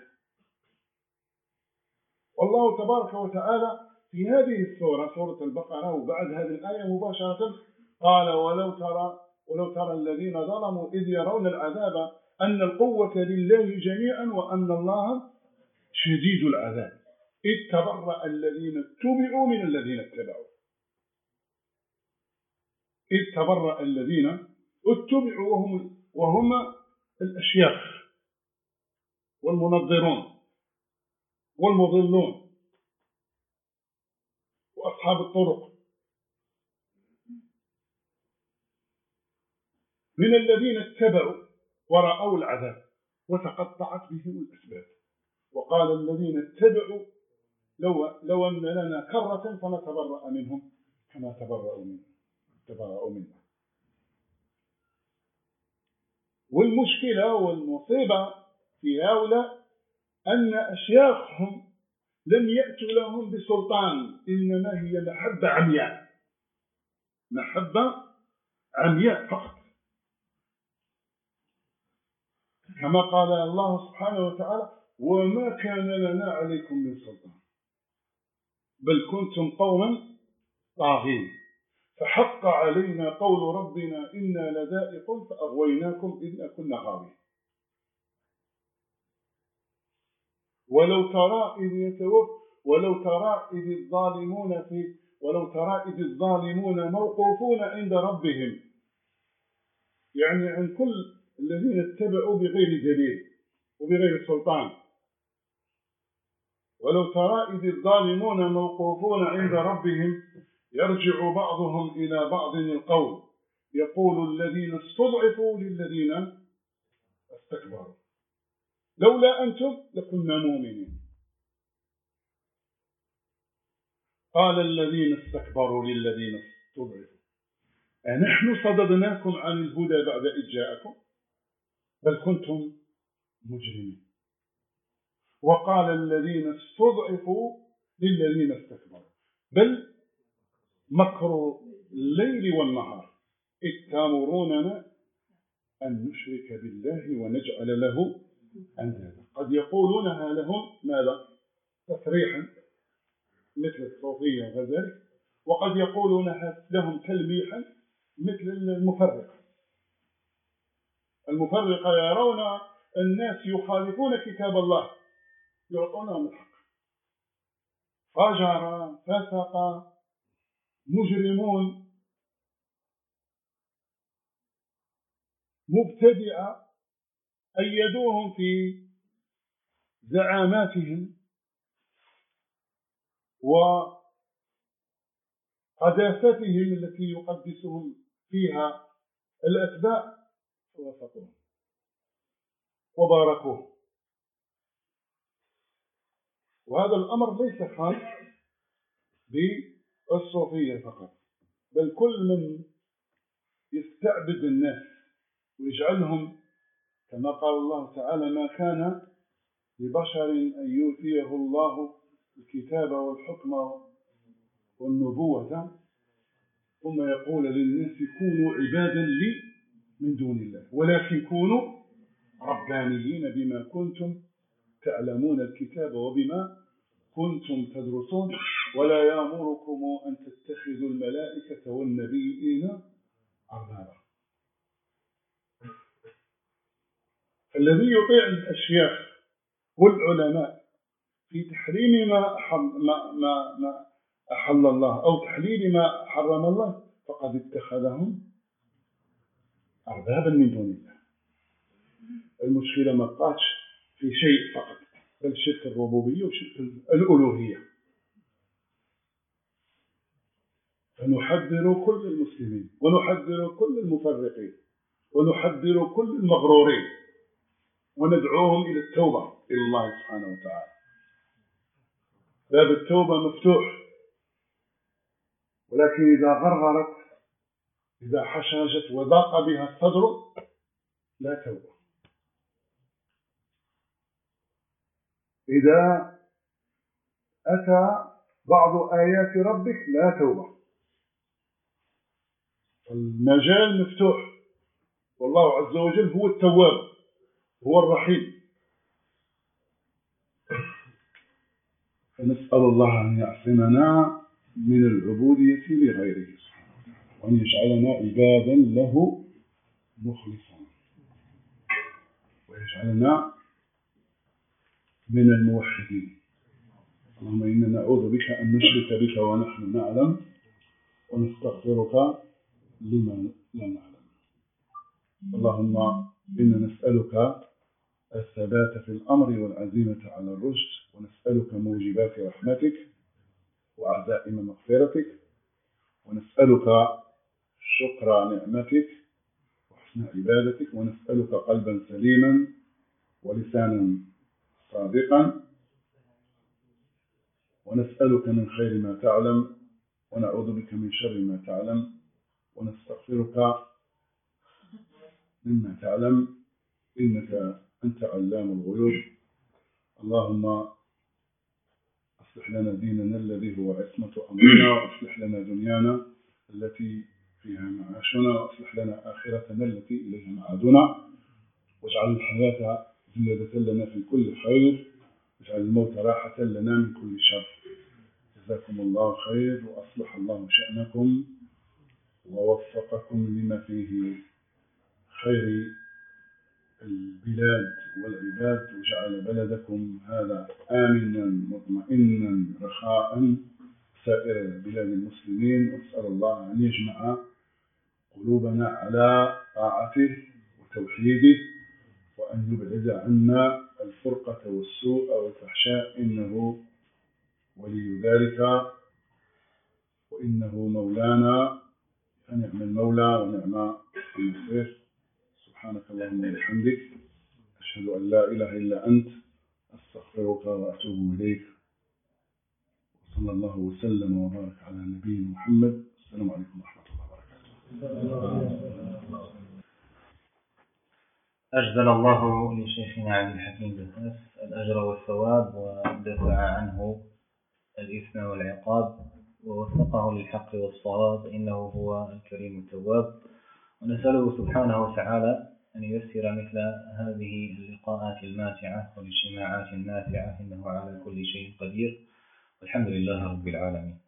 والله تبارك وتعالى في هذه السورة سورة البقرة وبعد هذه الآية مباشرة قال ولو ترى ولو ترى الذين ظلموا إذ يرون العذاب أن القوة لله جميعا وأن الله شديد العذاب إذ تبرأ الذين اتبعوا من الذين اتبعوا إذ تبرأ الذين اتبعوا وهم, وهم الأشياخ والمنظرون والمضلون وأصحاب الطرق من الذين اتبعوا ورأوا العذاب وتقطعت بهم الأسباب. وقال الذين اتبعوا لو, لو أن لنا كرة فنتبرأ منهم كما تبرأوا منهم تبرأوا منا. والمشكلة والمصيبة في هؤلاء أن أشياخهم لم يأتوا لهم بسلطان، إنما هي محبة عمياء محبة عمياء فقط، كما قال الله سبحانه وتعالى وما كان لنا عليكم من سلطان بل كنتم قوما طاغين فحق علينا قول ربنا إنا لذائق فأغويناكم إذ كنا غاوين. ولو ترى إذ يتوفى ولو ترى إذ الظالمون في ولو ترى إذ الظالمون موقوفون عند ربهم، يعني عن كل الذين اتبعوا بغير دليل وبغير سلطان. ولو ترى إذ الظالمون موقوفون عند ربهم يرجع بعضهم إلى بعض القول يقول الذين استضعفوا للذين استكبروا لولا أنتم لكنا مؤمنين. قال الذين استكبروا للذين استضعفوا أنحن صددناكم عن الهدى بعد إذ جاءكم بل كنتم مجرمين. وقال الذين استضعفوا للذين استكبروا بل مكروا الليل والنهار إذ تأمروننا أن نشرك بالله ونجعل له أندادا. قد يقولونها لهم ماذا؟ تصريحا مثل الصوفية وغير، وقد يقولونها لهم تلميحا مثل المفرقة. المفرقة يرون الناس يخالفون كتاب الله يعطونهم الحق. فجر، فسق، مجرمون، مبتدعة أيدوهم في زعاماتهم وقداستهم التي يقدسهم فيها الأتباع فوافقوهم وباركوه. وهذا الأمر ليس خاص بالصوفية فقط، بل كل من يستعبد الناس ويجعلهم كما قال الله تعالى ما كان لبشر أن يؤتيه الله الكتاب والحكم والنبوة ثم يقول للناس كونوا عبادا لي من دون الله ولكن كونوا ربانيين بما كنتم تعلمون الكتاب وبما كنتم تدرسون ولا يأمركم أن تتخذوا الملائكة والنبيين أربابا. الذي يطيع الأشياخ والعلماء في تحريم ما أحل, ما, ما, ما أحل الله أو تحليل ما حرم الله فقد اتخذهم أربابا من دون الله. المشكلة ما قاتش في شيء فقط بل شرك الربوبية وشرك الألوهية. فنحذر كل المسلمين ونحذر كل المفرقين ونحذر كل المغرورين وندعوهم إلى التوبة إلى الله سبحانه وتعالى. باب التوبة مفتوح، ولكن إذا غرغرت إذا حشاجت وضاق بها الصدر لا توبة. إذا أتى بعض آيات ربك لا توبة. المجال مفتوح، والله عز وجل هو التواب هو الرحيم. فنسأل الله أن يعصمنا من العبودية لغيره وأن يجعلنا عبادا له مخلصين ويجعلنا من الموحدين. اللهم إنا نعوذ بك أن نشرك بك ونحن نعلم ونستغفرك لما لا نعلم. اللهم إنا نسألك الثبات في الأمر والعزيمة على الرشد ونسألك موجبات رحمتك وعزائم مغفرتك ونسألك شكر نعمتك وحسن عبادتك ونسألك قلبا سليما ولسانا صادقا ونسألك من خير ما تعلم ونعوذ بك من شر ما تعلم ونستغفرك مما تعلم إنك أنت علام الغيوب. اللهم أصلح لنا ديننا الذي هو عصمة أمرنا وأصلح لنا دنيانا التي فيها معاشنا وأصلح لنا آخرتنا التي إليها معادنا واجعل الحياة زيادة لنا في كل خير واجعل الموت راحة لنا من كل شر. جزاكم الله خير وأصلح الله شأنكم ووفقكم لما فيه خير البلاد والعباد وجعل بلدكم هذا آمنا مطمئنا رخاء سائر بلاد المسلمين. وأسأل الله أن يجمع قلوبنا على طاعته وتوحيده وأن يبعد عنا الفرقة والسوء والفحشاء إنه ولي ذلك وإنه مولانا فنعم المولى ونعم النصير. سبحانك اللهم وبحمدك أشهد أن لا إله إلا أنت أستغفرك وأتوب إليك. صلى الله وسلم وبارك على نبينا محمد. السلام عليكم ورحمة الله وبركاته. أجزل الله لشيخنا عبد الحكيم بن الأجر والثواب ودفع عنه الإثم والعقاب ووفقه للحق والصواب إنه هو الكريم التواب. ونسأله سبحانه وتعالى أن ييسر مثل هذه اللقاءات الماتعة والاجتماعات النافعة إنه على كل شيء قدير. والحمد لله رب العالمين.